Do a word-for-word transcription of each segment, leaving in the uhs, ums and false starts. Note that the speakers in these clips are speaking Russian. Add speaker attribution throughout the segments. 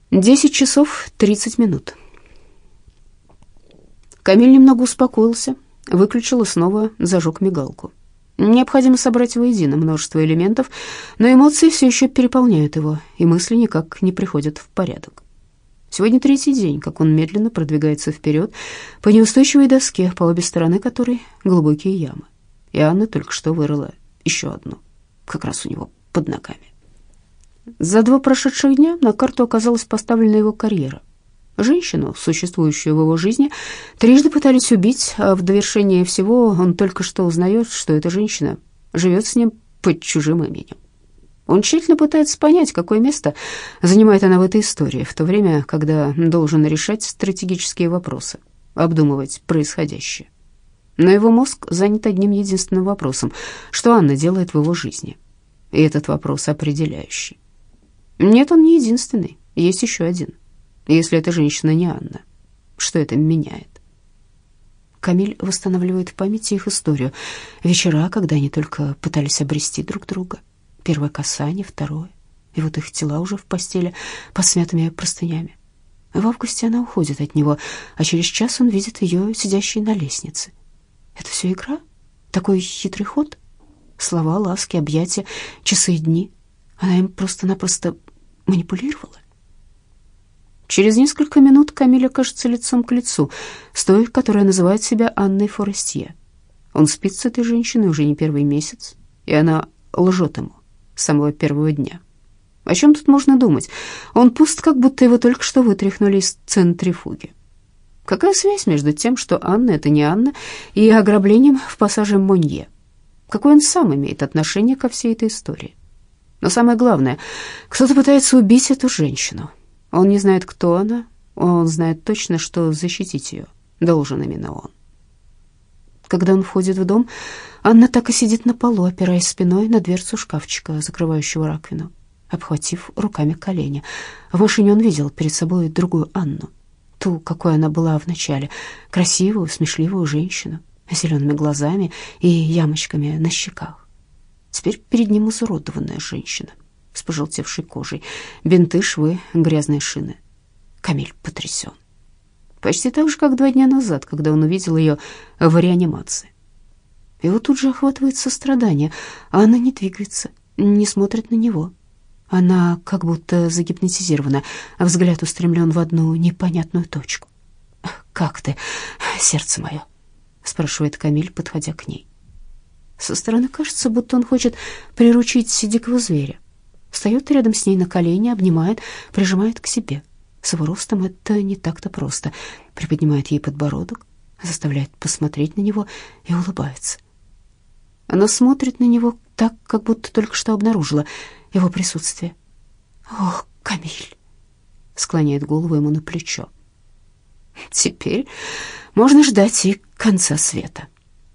Speaker 1: Десять часов тридцать минут. Камиль немного успокоился, выключил и снова зажег мигалку. Необходимо собрать воедино множество элементов, но эмоции все еще переполняют его, и мысли никак не приходят в порядок. Сегодня третий день, как он медленно продвигается вперед по неустойчивой доске, по обе стороны которой глубокие ямы. И Анна только что вырыла еще одну, как раз у него под ногами. За два прошедших дня на карту оказалась поставлена его карьера. Женщину, существующую в его жизни, трижды пытались убить, а в довершение всего он только что узнает, что эта женщина живет с ним под чужим именем. Он тщательно пытается понять, какое место занимает она в этой истории, в то время, когда должен решать стратегические вопросы, обдумывать происходящее. Но его мозг занят одним единственным вопросом: что Анна делает в его жизни? И этот вопрос определяющий. Нет, он не единственный, есть еще один. Если эта женщина не Анна, что это меняет? Камиль восстанавливает в памяти их историю. Вечера, когда они только пытались обрести друг друга. Первое касание, второе. И вот их тела уже в постели под смятыми простынями. В августе она уходит от него, а через час он видит ее сидящей на лестнице. Это все игра? Такой хитрый ход? Слова, ласки, объятия, часы и дни. Она им просто-напросто манипулировала. Через несколько минут Камиль окажется лицом к лицу с той, которая называет себя Анной Форестье. Он спит с этой женщиной уже не первый месяц, и она лжет ему с самого первого дня. О чем тут можно думать? Он пуст, как будто его только что вытряхнули из центрифуги. Какая связь между тем, что Анна — это не Анна, и ограблением в пассаже Монье? Какое он сам имеет отношение ко всей этой истории? Но самое главное, кто-то пытается убить эту женщину. Он не знает, кто она, он знает точно, что защитить ее должен именно он. Когда он входит в дом, Анна так и сидит на полу, опираясь спиной на дверцу шкафчика, закрывающего раковину, обхватив руками колени. В машине он видел перед собой другую Анну, ту, какой она была вначале, красивую, смешливую женщину, с зелеными глазами и ямочками на щеках. Теперь перед ним изуродованная женщина с пожелтевшей кожей, бинты, швы, грязные шины. Камиль потрясен. Почти так же, как два дня назад, когда он увидел ее в реанимации. Его тут же охватывает сострадание, а она не двигается, не смотрит на него. Она как будто загипнотизирована, а взгляд устремлен в одну непонятную точку. «Как ты, сердце мое?» — спрашивает Камиль, подходя к ней. Со стороны кажется, будто он хочет приручить дикого зверя. Встает рядом с ней на колени, обнимает, прижимает к себе. С его ростом это не так-то просто. Приподнимает ей подбородок, заставляет посмотреть на него и улыбается. Она смотрит на него так, как будто только что обнаружила его присутствие. «Ох, Камиль!» — склоняет голову ему на плечо. «Теперь можно ждать и конца света».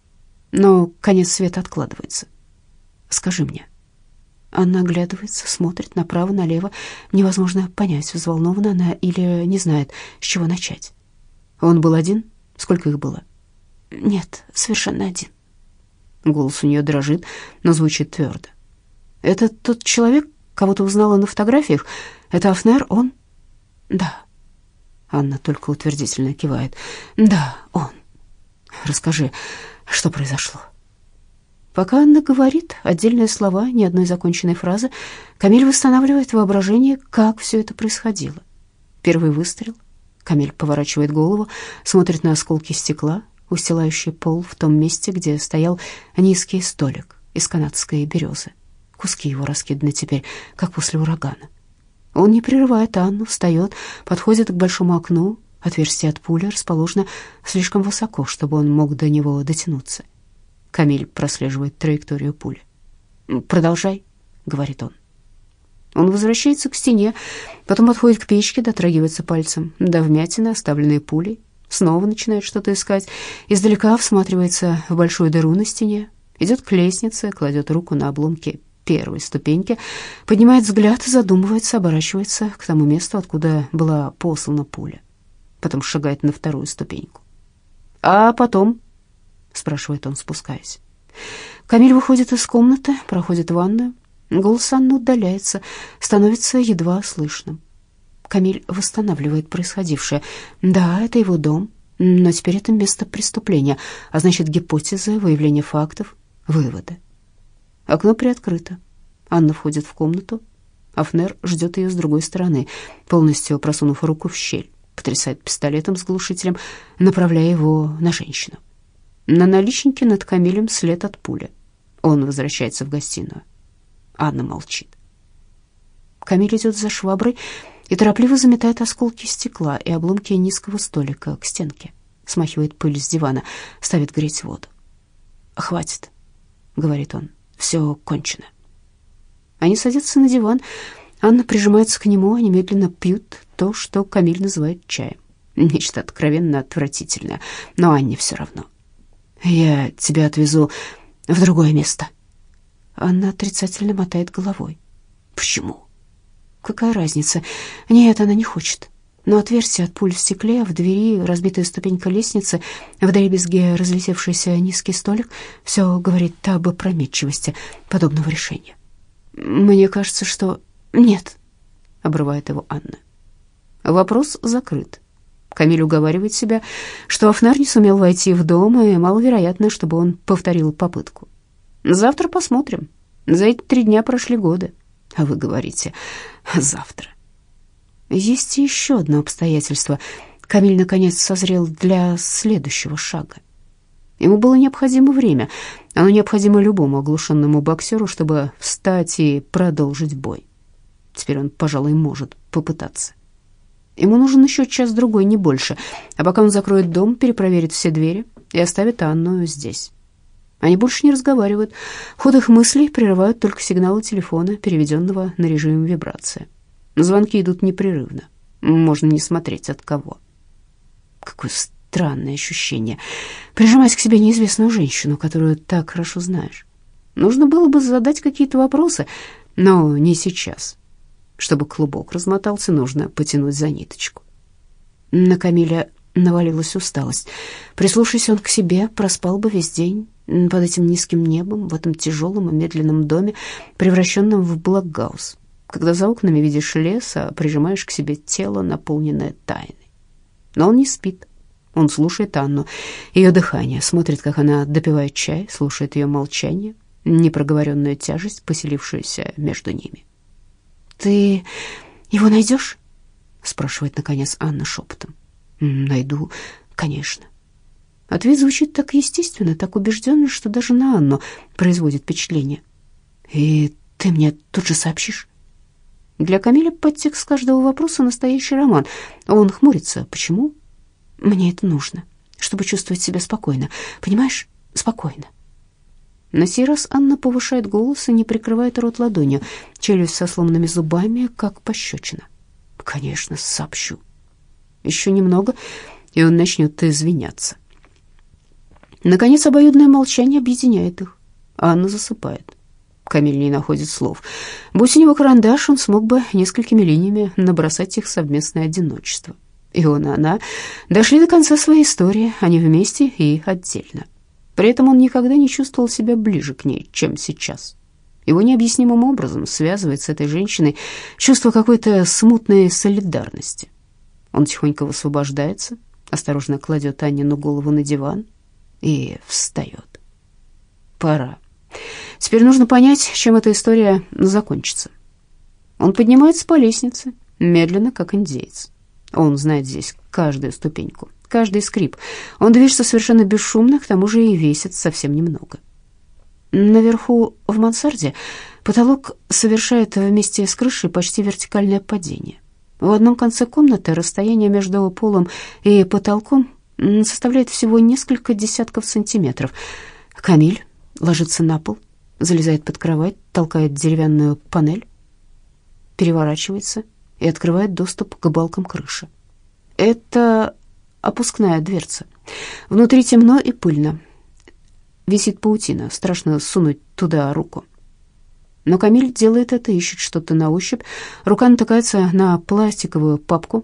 Speaker 1: Но конец света откладывается. «Скажи мне». Она оглядывается, смотрит направо-налево. Невозможно понять, взволнована она или не знает, с чего начать. Он был один? Сколько их было? Нет, совершенно один. Голос у нее дрожит, но звучит твердо. Это тот человек, кого ты узнала на фотографиях? Это Афнер, он? Да. Анна только утвердительно кивает. Да, он. Расскажи, что произошло. Пока Анна говорит отдельные слова, ни одной законченной фразы, Камиль восстанавливает воображение, как все это происходило. Первый выстрел. Камиль поворачивает голову, смотрит на осколки стекла, устилающие пол в том месте, где стоял низкий столик из канадской березы. Куски его раскиданы теперь, как после урагана. Он не прерывает Анну, встает, подходит к большому окну. Отверстие от пули расположено слишком высоко, чтобы он мог до него дотянуться. Камиль прослеживает траекторию пули. «Продолжай», — говорит он. Он возвращается к стене, потом подходит к печке, дотрагивается пальцем до вмятины, оставленной пулей, снова начинает что-то искать, издалека всматривается в большую дыру на стене, идет к лестнице, кладет руку на обломки первой ступеньки, поднимает взгляд, задумывается, оборачивается к тому месту, откуда была послана пуля, потом шагает на вторую ступеньку. «А потом?» — спрашивает он, спускаясь. Камиль выходит из комнаты, проходит в ванную. Голос Анны удаляется, становится едва слышным. Камиль восстанавливает происходившее. Да, это его дом, но теперь это место преступления, а значит, гипотезы, выявление фактов, выводы. Окно приоткрыто. Анна входит в комнату. Афнер ждет ее с другой стороны, полностью просунув руку в щель, потрясает пистолетом с глушителем, направляя его на женщину. На наличнике над Камилем след от пули. Он возвращается в гостиную. Анна молчит. Камиль идет за шваброй и торопливо заметает осколки стекла и обломки низкого столика к стенке, смахивает пыль с дивана, ставит греть воду. «Хватит», — говорит он, — «все кончено». Они садятся на диван. Анна прижимается к нему, они медленно пьют то, что Камиль называет чаем. Нечто откровенно отвратительное, но Анне все равно. «Я тебя отвезу в другое место». Анна отрицательно мотает головой. «Почему?» «Какая разница? Нет, она не хочет». Но отверстие от пуль в стекле, в двери разбитая ступенька лестницы, вдребезги разлетевшийся низкий столик — все говорит об опрометчивости подобного решения. «Мне кажется, что...» «Нет», — обрывает его Анна. Вопрос закрыт. Камиль уговаривает себя, что Афнер не сумел войти в дом, и маловероятно, чтобы он повторил попытку. «Завтра посмотрим. За эти три дня прошли годы. А вы говорите «завтра». Есть еще одно обстоятельство. Камиль, наконец, созрел для следующего шага. Ему было необходимо время. Оно необходимо любому оглушенному боксеру, чтобы встать и продолжить бой. Теперь он, пожалуй, может попытаться. Ему нужен еще час-другой, не больше. А пока он закроет дом, перепроверит все двери и оставит Анну здесь. Они больше не разговаривают. Ход их мыслей прерывают только сигналы телефона, переведенного на режим вибрации. Звонки идут непрерывно. Можно не смотреть, от кого. Какое странное ощущение. Прижимать к себе неизвестную женщину, которую так хорошо знаешь. Нужно было бы задать какие-то вопросы, но не сейчас. Чтобы клубок размотался, нужно потянуть за ниточку. На Камиля навалилась усталость. Прислушаясь он к себе, проспал бы весь день под этим низким небом, в этом тяжелом и медленном доме, превращенном в блокгаус, когда за окнами видишь лес, а прижимаешь к себе тело, наполненное тайной. Но он не спит. Он слушает Анну, ее дыхание, смотрит, как она допивает чай, слушает ее молчание, непроговоренную тяжесть, поселившуюся между ними. «Ты его найдешь?» — спрашивает, наконец, Анна шепотом. «Найду, конечно». Ответ звучит так естественно, так убежденно, что даже на Анну производит впечатление. «И ты мне тут же сообщишь?» Для Камиля подтекст каждого вопроса — настоящий роман. Он хмурится. Почему? «Мне это нужно, чтобы чувствовать себя спокойно. Понимаешь? Спокойно». На сей раз Анна повышает голос и не прикрывает рот ладонью, челюсть со сломанными зубами, как пощечина. «Конечно, сообщу». Еще немного, и он начнет извиняться. Наконец, обоюдное молчание объединяет их. Анна засыпает. Камиль не находит слов. Будь у него карандаш, он смог бы несколькими линиями набросать их совместное одиночество. И он и она дошли до конца своей истории, они вместе и отдельно. При этом он никогда не чувствовал себя ближе к ней, чем сейчас. Его необъяснимым образом связывает с этой женщиной чувство какой-то смутной солидарности. Он тихонько высвобождается, осторожно кладет Аннину голову на диван и встает. Пора. Теперь нужно понять, чем эта история закончится. Он поднимается по лестнице, медленно, как индеец. Он знает здесь каждую ступеньку, каждый скрип. Он движется совершенно бесшумно, к тому же и весит совсем немного. Наверху, в мансарде, потолок совершает вместе с крышей почти вертикальное падение. В одном конце комнаты расстояние между полом и потолком составляет всего несколько десятков сантиметров. Камиль ложится на пол, залезает под кровать, толкает деревянную панель, переворачивается и открывает доступ к балкам крыши. Это опускная дверца. Внутри темно и пыльно. Висит паутина, страшно сунуть туда руку. Но Камиль делает это, ищет что-то на ощупь. Рука натыкается на пластиковую папку.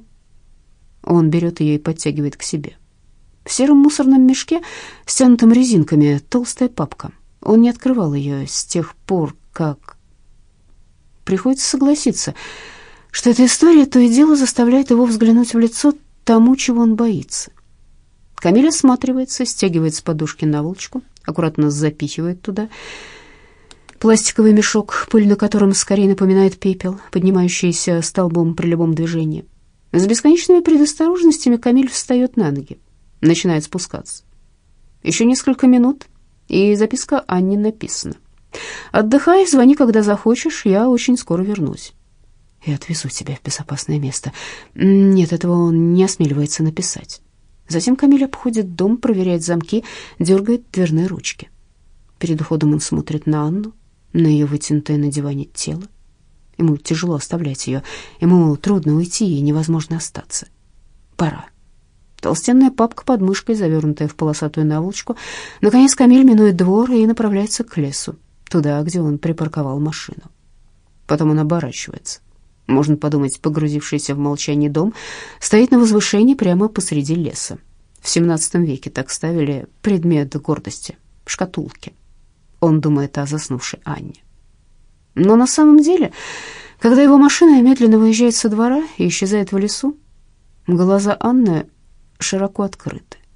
Speaker 1: Он берет ее и подтягивает к себе. В сером мусорном мешке, стянутом резинками, толстая папка. Он не открывал ее с тех пор, как... Приходится согласиться, что эта история то и дело заставляет его взглянуть в лицо тому, чего он боится. Камиль осматривается, стягивает с подушки наволочку, аккуратно запихивает туда пластиковый мешок, пыль на котором скорее напоминает пепел, поднимающийся столбом при любом движении. С бесконечными предосторожностями Камиль встает на ноги, начинает спускаться. Еще несколько минут, и записка Анне написана. «Отдыхай, звони, когда захочешь, я очень скоро вернусь. Я отвезу тебя в безопасное место». Нет, этого он не осмеливается написать. Затем Камиль обходит дом, проверяет замки, дергает дверные ручки. Перед уходом он смотрит на Анну, на ее вытянутое на диване тело. Ему тяжело оставлять ее, ему трудно уйти и невозможно остаться. Пора. Толстенная папка под мышкой, завернутая в полосатую наволочку. Наконец Камиль минует двор и направляется к лесу, туда, где он припарковал машину. Потом он оборачивается. Можно подумать, погрузившийся в молчание дом стоит на возвышении прямо посреди леса. В семнадцатом веке так ставили предмет гордости — шкатулки. Он думает о заснувшей Анне. Но на самом деле, когда его машина медленно выезжает со двора и исчезает в лесу, глаза Анны широко открыты.